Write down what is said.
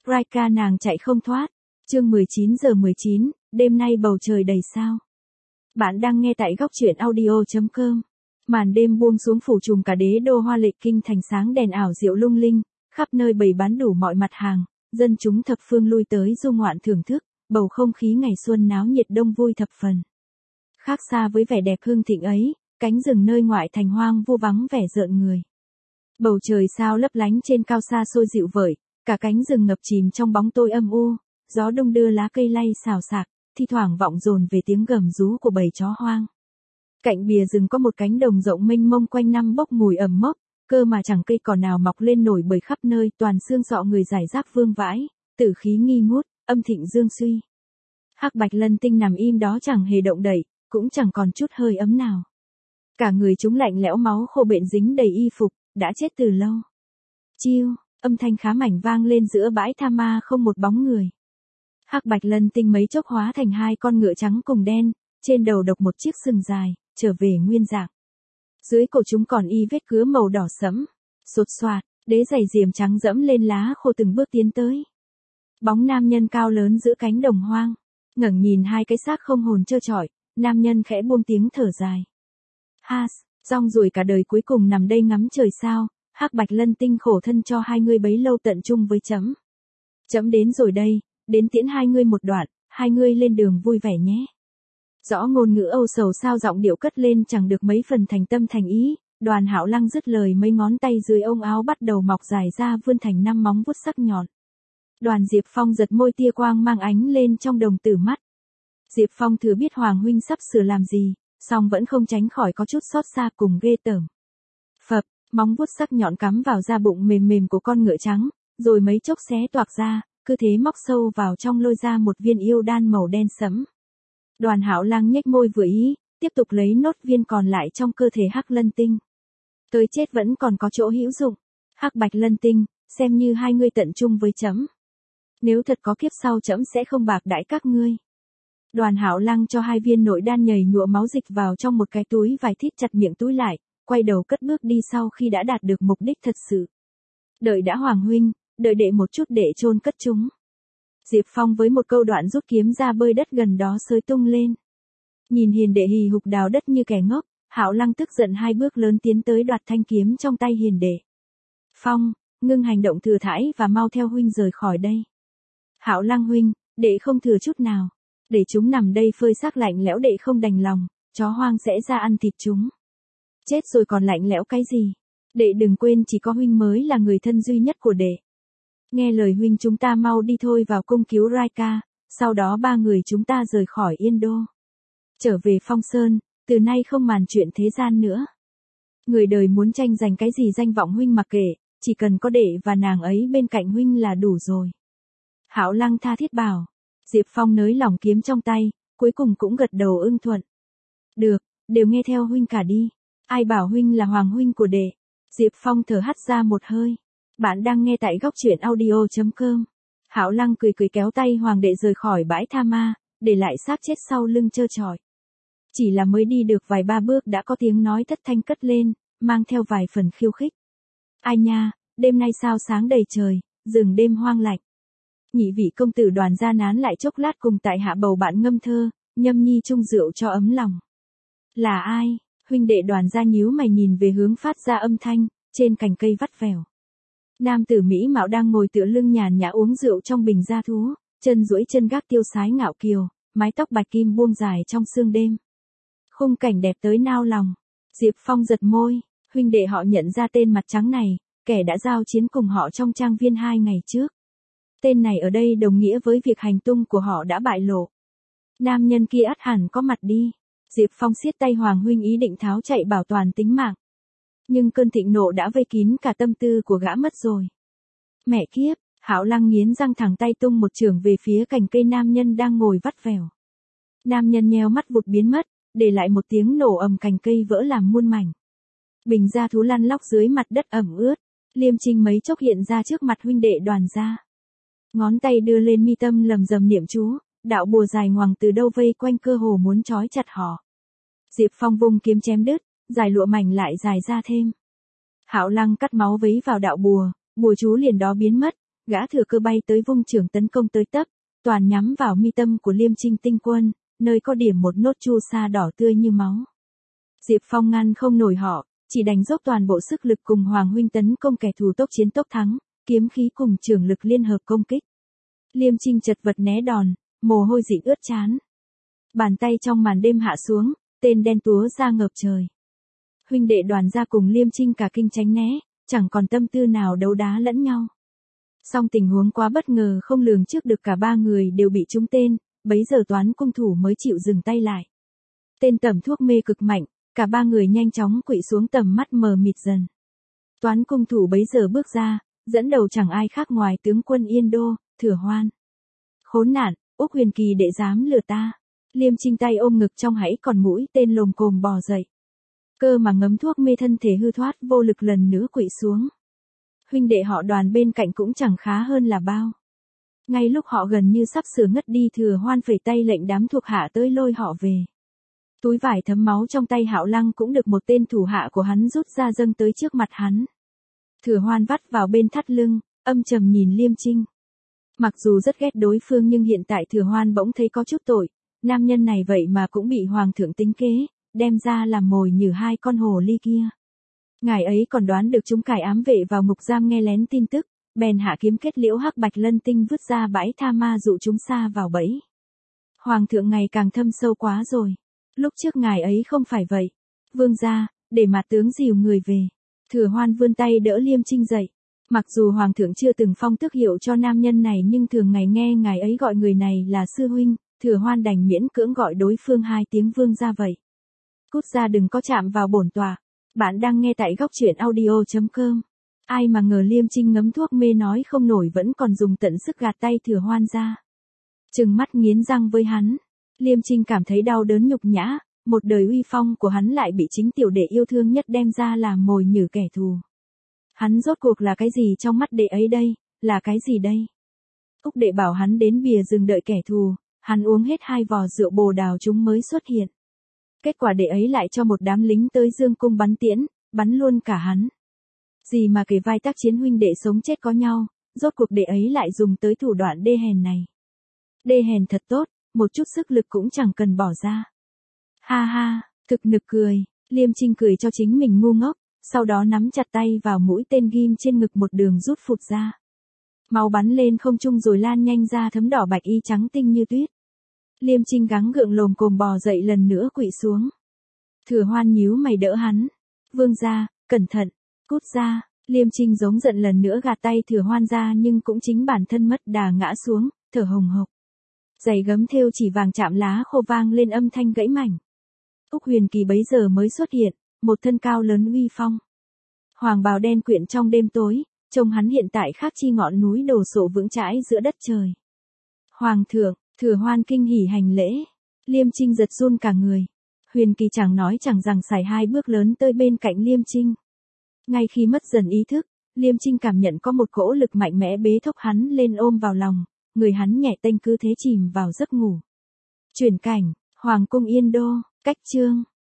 Raika nàng chạy không thoát. Chương 19:19, đêm nay bầu trời đầy sao. Bạn đang nghe tại góc truyện audio.com. Màn đêm buông xuống phủ trùm cả đế đô Hoa Lệ kinh thành sáng đèn ảo diệu lung linh, khắp nơi bày bán đủ mọi mặt hàng, dân chúng thập phương lui tới du ngoạn thưởng thức, bầu không khí ngày xuân náo nhiệt đông vui thập phần. Khác xa với vẻ đẹp hương thịnh ấy, cánh rừng nơi ngoại thành hoang vu vắng vẻ rợn người. Bầu trời sao lấp lánh trên cao xa xôi dịu vợi, cả cánh rừng ngập chìm trong bóng tối âm u, gió đung đưa lá cây lay xào xạc, thi thoảng vọng dồn về tiếng gầm rú của bầy chó hoang. Cạnh bìa rừng có một cánh đồng rộng mênh mông quanh năm bốc mùi ẩm mốc, cơ mà chẳng cây cỏ nào mọc lên nổi bởi khắp nơi toàn xương sọ người rải rác vương vãi, tử khí nghi ngút, âm thịnh dương suy. Hắc Bạch Lân Tinh nằm im đó chẳng hề động đậy, cũng chẳng còn chút hơi ấm nào. Cả người chúng lạnh lẽo máu khô bện dính đầy y phục, đã chết từ lâu. Chiêu, âm thanh khá mảnh vang lên giữa bãi tha ma không một bóng người. Hắc Bạch Lân Tinh mấy chốc hóa thành hai con ngựa trắng cùng đen, trên đầu độc một chiếc sừng dài, trở về nguyên dạng. Dưới cổ chúng còn y vết cứa màu đỏ sẫm. Sột soạt, đế giày diềm trắng dẫm lên lá khô từng bước tiến tới. Bóng nam nhân cao lớn giữa cánh đồng hoang, ngẩng nhìn hai cái xác không hồn trơ trọi, nam nhân khẽ buông tiếng thở dài. Has, rong ruổi cả đời cuối cùng nằm đây ngắm trời sao, Hắc Bạch Lân Tinh khổ thân cho hai ngươi bấy lâu tận chung với chấm. Chấm đến rồi đây, đến tiễn hai ngươi một đoạn, hai ngươi lên đường vui vẻ nhé. Rõ ngôn ngữ âu sầu sao giọng điệu cất lên chẳng được mấy phần thành tâm thành ý, Đoàn Hạo Lăng dứt lời mấy ngón tay dưới ống áo bắt đầu mọc dài ra vươn thành 5 móng vuốt sắc nhọn. Đoàn Diệp Phong giật môi tia quang mang ánh lên trong đồng tử mắt. Diệp Phong thừa biết Hoàng huynh sắp sửa làm gì, song vẫn không tránh khỏi có chút xót xa cùng ghê tởm. Phập, móng vuốt sắc nhọn cắm vào da bụng mềm mềm của con ngựa trắng, rồi mấy chốc xé toạc ra, cứ thế móc sâu vào trong lôi ra một viên yêu đan màu đen sẫm. Đoàn Hạo Lăng nhếch môi vừa ý, tiếp tục lấy nốt viên còn lại trong cơ thể Hắc Lân Tinh. Tới chết vẫn còn có chỗ hữu dụng. Hắc Bạch Lân Tinh, xem như hai ngươi tận chung với chấm. Nếu thật có kiếp sau chấm sẽ không bạc đãi các ngươi. Đoàn Hạo Lăng cho hai viên nội đan nhầy nhụa máu dịch vào trong một cái túi vải thít chặt miệng túi lại, quay đầu cất bước đi sau khi đã đạt được mục đích thật sự. Đợi đã Hoàng huynh, đợi đệ một chút để chôn cất chúng. Diệp Phong với một câu đoạn rút kiếm ra bơi đất gần đó xới tung lên. Nhìn hiền đệ hì hục đào đất như kẻ ngốc, Hạo Lăng tức giận hai bước lớn tiến tới đoạt thanh kiếm trong tay hiền đệ. Phong, ngưng hành động thừa thãi và mau theo huynh rời khỏi đây. Hạo Lăng huynh, đệ không thừa chút nào. Để chúng nằm đây phơi xác lạnh lẽo đệ không đành lòng, chó hoang sẽ ra ăn thịt chúng. Chết rồi còn lạnh lẽo cái gì? Đệ đừng quên chỉ có huynh mới là người thân duy nhất của đệ. Nghe lời huynh chúng ta mau đi thôi vào cung cứu Raika, sau đó ba người chúng ta rời khỏi Yên Đô. Trở về Phong Sơn, từ nay không màn chuyện thế gian nữa. Người đời muốn tranh giành cái gì danh vọng huynh mặc kệ, chỉ cần có đệ và nàng ấy bên cạnh huynh là đủ rồi. Hạo Lăng tha thiết bảo. Diệp Phong nới lỏng kiếm trong tay, cuối cùng cũng gật đầu ưng thuận. Được, đều nghe theo huynh cả đi. Ai bảo huynh là hoàng huynh của đệ. Diệp Phong thở hắt ra một hơi. Bạn đang nghe tại góc truyện audio.com. Hạo Lăng cười cười kéo tay hoàng đệ rời khỏi bãi tha ma, để lại xác chết sau lưng trơ trọi. Chỉ là mới đi được vài ba bước đã có tiếng nói thất thanh cất lên, mang theo vài phần khiêu khích. Ai nha, đêm nay sao sáng đầy trời, rừng đêm hoang lạnh. Nhị vị công tử Đoàn gia nán lại chốc lát cùng tại hạ bầu bạn ngâm thơ, nhâm nhi chung rượu cho ấm lòng. Là ai? Huynh đệ Đoàn gia nhíu mày nhìn về hướng phát ra âm thanh, trên cành cây vắt vẻo. Nam tử Mỹ Mạo đang ngồi tựa lưng nhàn nhã uống rượu trong bình gia thú, chân duỗi chân gác tiêu sái ngạo kiều, mái tóc bạch kim buông dài trong sương đêm. Khung cảnh đẹp tới nao lòng. Diệp Phong giật môi, huynh đệ họ nhận ra tên mặt trắng này, kẻ đã giao chiến cùng họ trong trang viên 2 ngày trước. Tên này ở đây đồng nghĩa với việc hành tung của họ đã bại lộ. Nam nhân kia ắt hẳn có mặt đi. Diệp Phong siết tay Hoàng huynh ý định tháo chạy bảo toàn tính mạng. Nhưng cơn thịnh nộ đã vây kín cả tâm tư của gã mất rồi. Mẹ kiếp, Hạo Lăng nghiến răng thẳng tay tung một chưởng về phía cành cây nam nhân đang ngồi vắt vẻo. Nam nhân nheo mắt vụt biến mất, để lại một tiếng nổ ầm cành cây vỡ làm muôn mảnh. Bình gia thú lăn lóc dưới mặt đất ẩm ướt, Liêm Trinh mấy chốc hiện ra trước mặt huynh đệ Đoàn gia. Ngón tay đưa lên mi tâm lầm rầm niệm chú, đạo bùa dài ngoằng từ đâu vây quanh cơ hồ muốn trói chặt họ. Diệp Phong vung kiếm chém đứt, dài lụa mảnh lại dài ra thêm. Hạo Lăng cắt máu vấy vào đạo bùa, bùa chú liền đó biến mất, gã thừa cơ bay tới vung chưởng tấn công tới tấp, toàn nhắm vào mi tâm của Liêm Trinh tinh quân, nơi có điểm một nốt chu sa đỏ tươi như máu. Diệp Phong ngăn không nổi họ, chỉ đành dốc toàn bộ sức lực cùng Hoàng huynh tấn công kẻ thù tốc chiến tốc thắng, kiếm khí cùng chưởng lực liên hợp công kích. Liêm Trinh chật vật né đòn, mồ hôi dị ướt trán. Bàn tay trong màn đêm hạ xuống, tên đen túa ra ngập trời. Huynh đệ Đoàn gia cùng Liêm Trinh cả kinh tránh né, chẳng còn tâm tư nào đấu đá lẫn nhau. Song tình huống quá bất ngờ không lường trước được, cả ba người đều bị trúng tên, bấy giờ Toán cung thủ mới chịu dừng tay lại. Tên tẩm thuốc mê cực mạnh, cả ba người nhanh chóng quỵ xuống, tầm mắt mờ mịt dần. Toán cung thủ bấy giờ bước ra, dẫn đầu chẳng ai khác ngoài tướng quân Yên Đô, Thừa Hoan. Khốn nạn, Úc Huyền Kỳ đệ dám lừa ta. Liêm Trinh tay ôm ngực trong hãy còn mũi tên lồm cồm bò dậy. Cơ mà ngấm thuốc mê thân thể hư thoát, vô lực lần nữa quỵ xuống. Huynh đệ họ Đoàn bên cạnh cũng chẳng khá hơn là bao. Ngay lúc họ gần như sắp sửa ngất đi, Thừa Hoan phẩy tay lệnh đám thuộc hạ tới lôi họ về. Túi vải thấm máu trong tay Hạo Lăng cũng được một tên thủ hạ của hắn rút ra dâng tới trước mặt hắn. Thừa Hoan vắt vào bên thắt lưng, âm trầm nhìn Liêm Trinh. Mặc dù rất ghét đối phương nhưng hiện tại Thừa Hoan bỗng thấy có chút tội, nam nhân này vậy mà cũng bị hoàng thượng tính kế, đem ra làm mồi nhử hai con hồ ly kia. Ngài ấy còn đoán được chúng cải ám vệ vào ngục giam nghe lén tin tức, bèn hạ kiếm kết liễu hắc bạch lân tinh vứt ra bãi tha ma dụ chúng sa vào bẫy. Hoàng thượng ngày càng thâm sâu quá rồi. Lúc trước ngài ấy không phải vậy. Vương gia, để mà tướng dìu người về. Thừa Hoan vươn tay đỡ Liêm Trinh dậy. Mặc dù hoàng thượng chưa từng phong tước hiệu cho nam nhân này nhưng thường ngày nghe ngài ấy gọi người này là sư huynh, Thừa Hoan đành miễn cưỡng gọi đối phương hai tiếng vương gia vậy. Cút ra, đừng có chạm vào bổn tọa. Bạn đang nghe tại góc truyện audio.com. Ai mà ngờ Liêm Trinh ngấm thuốc mê nói không nổi vẫn còn dùng tận sức gạt tay Thừa Hoan ra. Trừng mắt nghiến răng với hắn. Liêm Trinh cảm thấy đau đớn nhục nhã, một đời uy phong của hắn lại bị chính tiểu đệ yêu thương nhất đem ra làm mồi nhử kẻ thù. Hắn rốt cuộc là cái gì trong mắt đệ ấy đây, là cái gì đây? Úc đệ bảo hắn đến bìa rừng đợi kẻ thù, hắn uống hết 2 vò rượu bồ đào chúng mới xuất hiện. Kết quả đệ ấy lại cho một đám lính tới dương cung bắn tiễn, bắn luôn cả hắn. Gì mà kể vai tác chiến huynh đệ sống chết có nhau, rốt cuộc đệ ấy lại dùng tới thủ đoạn đê hèn này. Đê hèn thật tốt, một chút sức lực cũng chẳng cần bỏ ra. Ha ha, thực nực cười, Liêm Trinh cười cho chính mình ngu ngốc, sau đó nắm chặt tay vào mũi tên ghim trên ngực một đường rút phụt ra. Máu bắn lên không trung rồi lan nhanh ra thấm đỏ bạch y trắng tinh như tuyết. Liêm Trinh gắng gượng lồm cồm bò dậy lần nữa quỵ xuống. Thừa Hoan nhíu mày đỡ hắn. Vương gia, cẩn thận, cút ra. Liêm Trinh giống giận lần nữa gạt tay Thừa Hoan ra nhưng cũng chính bản thân mất đà ngã xuống, thở hồng hộc. Giày gấm thêu chỉ vàng chạm lá khô vang lên âm thanh gãy mảnh. Úc Huyền Kỳ bấy giờ mới xuất hiện, một thân cao lớn uy phong. Hoàng bào đen quyện trong đêm tối, trông hắn hiện tại khác chi ngọn núi đổ sộ vững chãi giữa đất trời. Hoàng thượng, Thừa Hoan kinh hỉ hành lễ. Liêm Trinh giật run cả người. Huyền Kỳ chẳng nói chẳng rằng xài 2 bước lớn tới bên cạnh Liêm Trinh. Ngay khi mất dần ý thức, Liêm Trinh cảm nhận có một cỗ lực mạnh mẽ bế thốc hắn lên ôm vào lòng, người hắn nhẹ tênh cứ thế chìm vào giấc ngủ. Chuyển cảnh, Hoàng cung Yên Đô, cách chương.